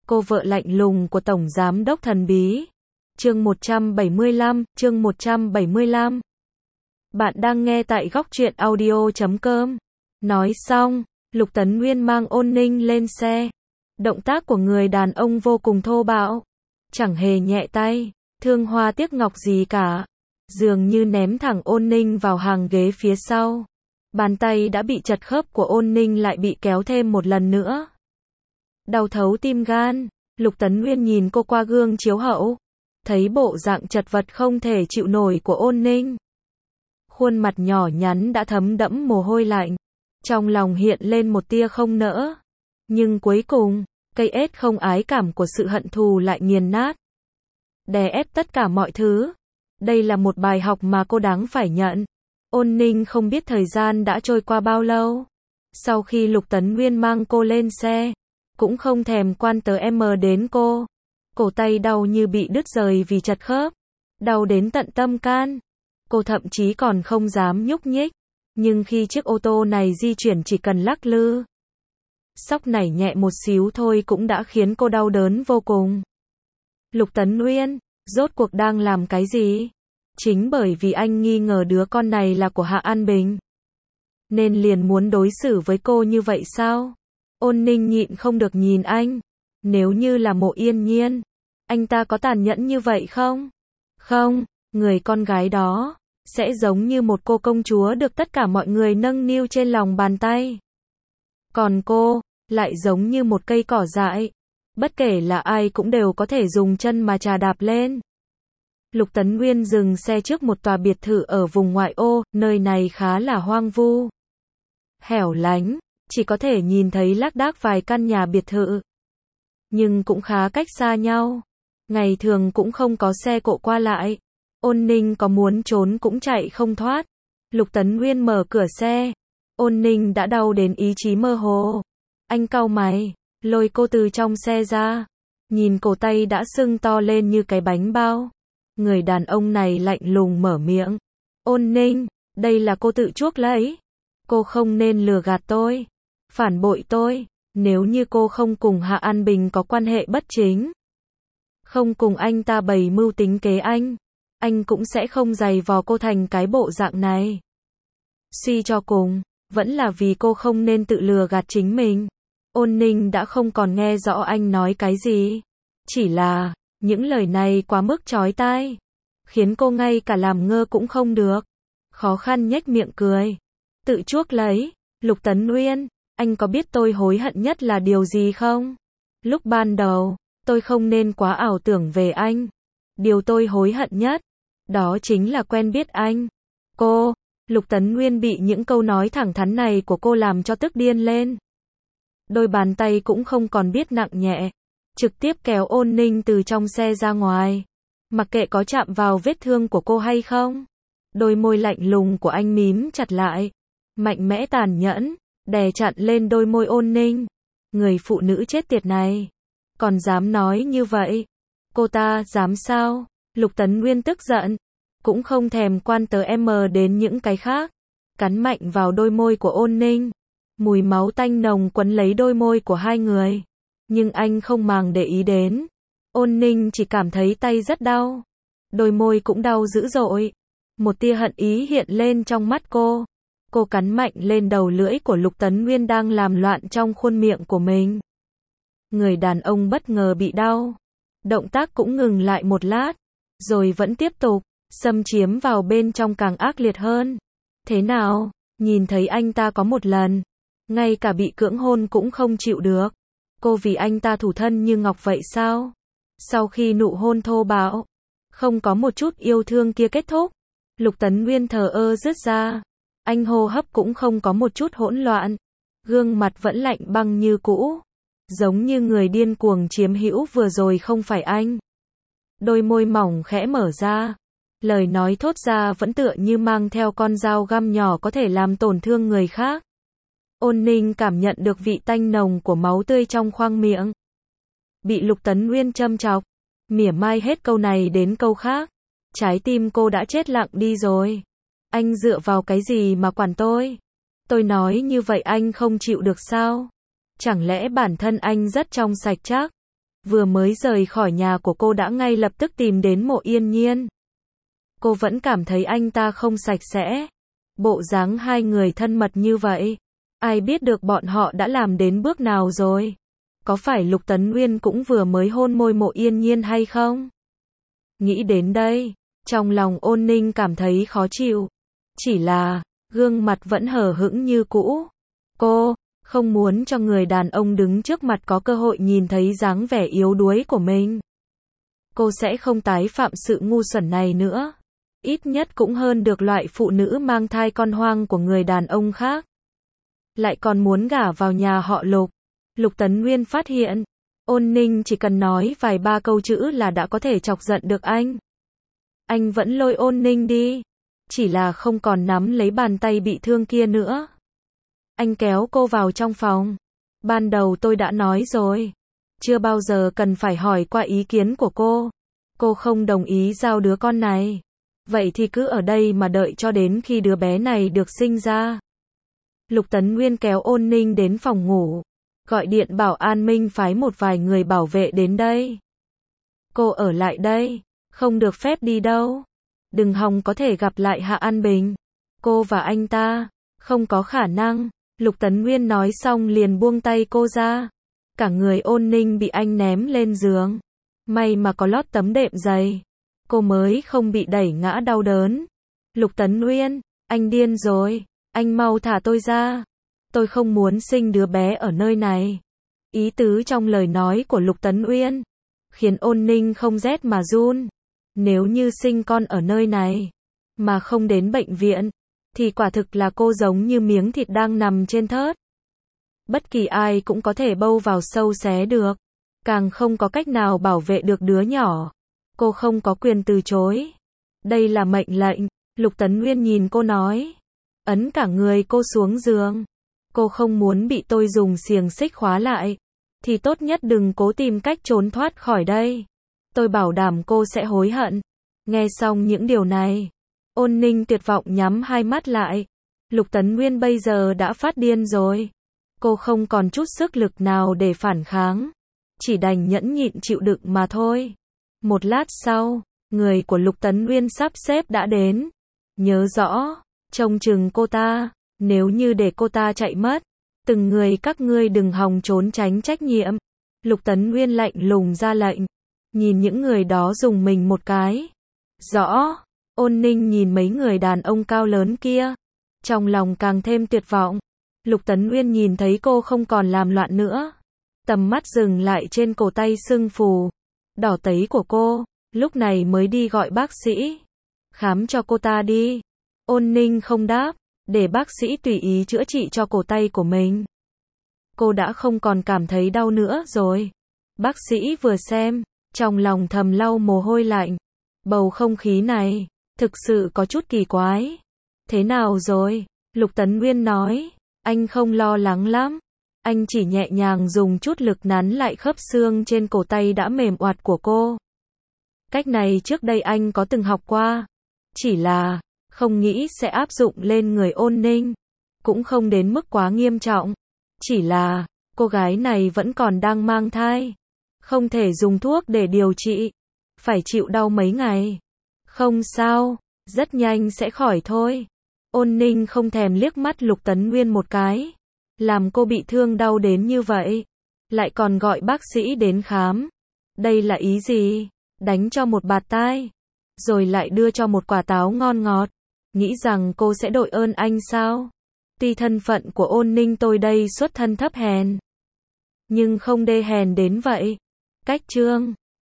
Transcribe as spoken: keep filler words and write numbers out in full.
cô vợ lạnh lùng của Tổng Giám đốc thần bí. Chương một trăm bảy mươi lăm, chương một trăm bảy mươi lăm. Bạn đang nghe tại góc truyện audio chấm com. Nói xong, Lục Tấn Nguyên mang Ôn Ninh lên xe. Động tác của người đàn ông vô cùng thô bạo, chẳng hề nhẹ tay, thương hoa tiếc ngọc gì cả. Dường như ném thẳng Ôn Ninh vào hàng ghế phía sau. Bàn tay đã bị chật khớp của Ôn Ninh lại bị kéo thêm một lần nữa. Đau thấu tim gan, Lục Tấn Nguyên nhìn cô qua gương chiếu hậu, thấy bộ dạng chật vật không thể chịu nổi của Ôn Ninh. Khuôn mặt nhỏ nhắn đã thấm đẫm mồ hôi lạnh, trong lòng hiện lên một tia không nỡ. Nhưng cuối cùng, cây ết không ái cảm của sự hận thù lại nghiền nát, đè ép tất cả mọi thứ. Đây là một bài học mà cô đáng phải nhận. Ôn Ninh không biết thời gian đã trôi qua bao lâu. Sau khi Lục Tấn Nguyên mang cô lên xe, cũng không thèm quan tới em đến cô. Cổ tay đau như bị đứt rời vì chật khớp, đau đến tận tâm can. Cô thậm chí còn không dám nhúc nhích. Nhưng khi chiếc ô tô này di chuyển chỉ cần lắc lư, xóc nảy nhẹ một xíu thôi cũng đã khiến cô đau đớn vô cùng. Lục Tấn Nguyên, rốt cuộc đang làm cái gì? Chính bởi vì anh nghi ngờ đứa con này là của Hạ An Bình, nên liền muốn đối xử với cô như vậy sao? Ôn Ninh nhịn không được nhìn anh. Nếu như là Mộ Yên Nhiên, anh ta có tàn nhẫn như vậy không? Không, người con gái đó sẽ giống như một cô công chúa được tất cả mọi người nâng niu trên lòng bàn tay. Còn cô, lại giống như một cây cỏ dại, bất kể là ai cũng đều có thể dùng chân mà chà đạp lên. Lục Tấn Nguyên dừng xe trước một tòa biệt thự ở vùng ngoại ô, nơi này khá là hoang vu, hẻo lánh, chỉ có thể nhìn thấy lác đác vài căn nhà biệt thự, nhưng cũng khá cách xa nhau. Ngày thường cũng không có xe cộ qua lại. Ôn Ninh có muốn trốn cũng chạy không thoát. Lục Tấn Nguyên mở cửa xe. Ôn Ninh đã đau đến ý chí mơ hồ. Anh cau mày, lôi cô từ trong xe ra. Nhìn cổ tay đã sưng to lên như cái bánh bao. Người đàn ông này lạnh lùng mở miệng. Ôn Ninh, đây là cô tự chuốc lấy. Cô không nên lừa gạt tôi, phản bội tôi. Nếu như cô không cùng Hạ An Bình có quan hệ bất chính, không cùng anh ta bày mưu tính kế anh, anh cũng sẽ không giày vò cô thành cái bộ dạng này. Suy cho cùng, vẫn là vì cô không nên tự lừa gạt chính mình. Ôn Ninh đã không còn nghe rõ anh nói cái gì. Chỉ là, những lời này quá mức chói tai, khiến cô ngay cả làm ngơ cũng không được. Khó khăn nhếch miệng cười. Tự chuốc lấy, Lục Tấn Nguyên, anh có biết tôi hối hận nhất là điều gì không? Lúc ban đầu, tôi không nên quá ảo tưởng về anh. Điều tôi hối hận nhất, đó chính là quen biết anh. Cô, Lục Tấn Nguyên bị những câu nói thẳng thắn này của cô làm cho tức điên lên. Đôi bàn tay cũng không còn biết nặng nhẹ, trực tiếp kéo Ôn Ninh từ trong xe ra ngoài. Mặc kệ có chạm vào vết thương của cô hay không. Đôi môi lạnh lùng của anh mím chặt lại, mạnh mẽ tàn nhẫn, đè chặn lên đôi môi Ôn Ninh. Người phụ nữ chết tiệt này, còn dám nói như vậy? Cô ta dám sao? Lục Tấn Nguyên tức giận, cũng không thèm quan tới em đến những cái khác, cắn mạnh vào đôi môi của Ôn Ninh. Mùi máu tanh nồng quấn lấy đôi môi của hai người, nhưng anh không màng để ý đến. Ôn Ninh chỉ cảm thấy tay rất đau, đôi môi cũng đau dữ dội. Một tia hận ý hiện lên trong mắt cô. Cô cắn mạnh lên đầu lưỡi của Lục Tấn Nguyên đang làm loạn trong khuôn miệng của mình. Người đàn ông bất ngờ bị đau, động tác cũng ngừng lại một lát, rồi vẫn tiếp tục xâm chiếm vào bên trong càng ác liệt hơn. Thế nào, nhìn thấy anh ta có một lần, ngay cả bị cưỡng hôn cũng không chịu được. Cô vì anh ta thủ thân như ngọc vậy sao? Sau khi nụ hôn thô bạo, không có một chút yêu thương kia kết thúc, Lục Tấn Nguyên thờ ơ dứt ra. Anh hô hấp cũng không có một chút hỗn loạn, gương mặt vẫn lạnh băng như cũ, giống như người điên cuồng chiếm hữu vừa rồi không phải anh. Đôi môi mỏng khẽ mở ra, lời nói thốt ra vẫn tựa như mang theo con dao găm nhỏ có thể làm tổn thương người khác. Ôn Ninh cảm nhận được vị tanh nồng của máu tươi trong khoang miệng. Bị Lục Tấn Nguyên châm chọc, mỉa mai hết câu này đến câu khác, trái tim cô đã chết lặng đi rồi. Anh dựa vào cái gì mà quản tôi? Tôi nói như vậy anh không chịu được sao? Chẳng lẽ bản thân anh rất trong sạch chắc? Vừa mới rời khỏi nhà của cô đã ngay lập tức tìm đến Mộ Yên Nhiên. Cô vẫn cảm thấy anh ta không sạch sẽ. Bộ dáng hai người thân mật như vậy. Ai biết được bọn họ đã làm đến bước nào rồi? Có phải Lục Tấn Nguyên cũng vừa mới hôn môi Mộ Yên Nhiên hay không? Nghĩ đến đây, trong lòng Ôn Ninh cảm thấy khó chịu. Chỉ là, gương mặt vẫn hờ hững như cũ. Cô không muốn cho người đàn ông đứng trước mặt có cơ hội nhìn thấy dáng vẻ yếu đuối của mình. Cô sẽ không tái phạm sự ngu xuẩn này nữa. Ít nhất cũng hơn được loại phụ nữ mang thai con hoang của người đàn ông khác. Lại còn muốn gả vào nhà họ Lục. Lục Tấn Nguyên phát hiện, Ôn Ninh chỉ cần nói vài ba câu chữ là đã có thể chọc giận được anh. Anh vẫn lôi Ôn Ninh đi. Chỉ là không còn nắm lấy bàn tay bị thương kia nữa. Anh kéo cô vào trong phòng. Ban đầu tôi đã nói rồi. Chưa bao giờ cần phải hỏi qua ý kiến của cô. Cô không đồng ý giao đứa con này. Vậy thì cứ ở đây mà đợi cho đến khi đứa bé này được sinh ra. Lục Tấn Nguyên kéo Ôn Ninh đến phòng ngủ. Gọi điện bảo an minh phái một vài người bảo vệ đến đây. Cô ở lại đây. Không được phép đi đâu. Đừng hòng có thể gặp lại Hạ An Bình. Cô và anh ta. Không có khả năng. Lục Tấn Nguyên nói xong liền buông tay cô ra. Cả người Ôn Ninh bị anh ném lên giường. May mà có lót tấm đệm dày. Cô mới không bị đẩy ngã đau đớn. Lục Tấn Nguyên, anh điên rồi. Anh mau thả tôi ra. Tôi không muốn sinh đứa bé ở nơi này. Ý tứ trong lời nói của Lục Tấn Nguyên khiến Ôn Ninh không rét mà run. Nếu như sinh con ở nơi này mà không đến bệnh viện thì quả thực là cô giống như miếng thịt đang nằm trên thớt. Bất kỳ ai cũng có thể bâu vào sâu xé được. Càng không có cách nào bảo vệ được đứa nhỏ. Cô không có quyền từ chối. Đây là mệnh lệnh. Lục Tấn Nguyên nhìn cô nói. Ấn cả người cô xuống giường. Cô không muốn bị tôi dùng xiềng xích khóa lại. Thì tốt nhất đừng cố tìm cách trốn thoát khỏi đây. Tôi bảo đảm cô sẽ hối hận. Nghe xong những điều này. Ôn Ninh tuyệt vọng nhắm hai mắt lại. Lục Tấn Nguyên bây giờ đã phát điên rồi. Cô không còn chút sức lực nào để phản kháng. Chỉ đành nhẫn nhịn chịu đựng mà thôi. Một lát sau, người của Lục Tấn Nguyên sắp xếp đã đến. Nhớ rõ, trông chừng cô ta. Nếu như để cô ta chạy mất, từng người các ngươi đừng hòng trốn tránh trách nhiệm. Lục Tấn Nguyên lạnh lùng ra lệnh. Nhìn những người đó dùng mình một cái. Rõ. Ôn Ninh nhìn mấy người đàn ông cao lớn kia. Trong lòng càng thêm tuyệt vọng. Lục Tấn Nguyên nhìn thấy cô không còn làm loạn nữa. Tầm mắt dừng lại trên cổ tay sưng phù. Đỏ tấy của cô. Lúc này mới đi gọi bác sĩ. Khám cho cô ta đi. Ôn Ninh không đáp. Để bác sĩ tùy ý chữa trị cho cổ tay của mình. Cô đã không còn cảm thấy đau nữa rồi. Bác sĩ vừa xem. Trong lòng thầm lau mồ hôi lạnh. Bầu không khí này. Thực sự có chút kỳ quái. Thế nào rồi? Lục Tấn Nguyên nói. Anh không lo lắng lắm. Anh chỉ nhẹ nhàng dùng chút lực nắn lại khớp xương trên cổ tay đã mềm oặt của cô. Cách này trước đây anh có từng học qua. Chỉ là, không nghĩ sẽ áp dụng lên người Ôn Ninh. Cũng không đến mức quá nghiêm trọng. Chỉ là, cô gái này vẫn còn đang mang thai. Không thể dùng thuốc để điều trị. Phải chịu đau mấy ngày. Không sao, rất nhanh sẽ khỏi thôi. Ôn Ninh không thèm liếc mắt Lục Tấn Nguyên một cái. Làm cô bị thương đau đến như vậy. Lại còn gọi bác sĩ đến khám. Đây là ý gì? Đánh cho một bạt tai. Rồi lại đưa cho một quả táo ngon ngọt. Nghĩ rằng cô sẽ đội ơn anh sao? Tuy thân phận của Ôn Ninh tôi đây xuất thân thấp hèn. Nhưng không đê hèn đến vậy. Cách chương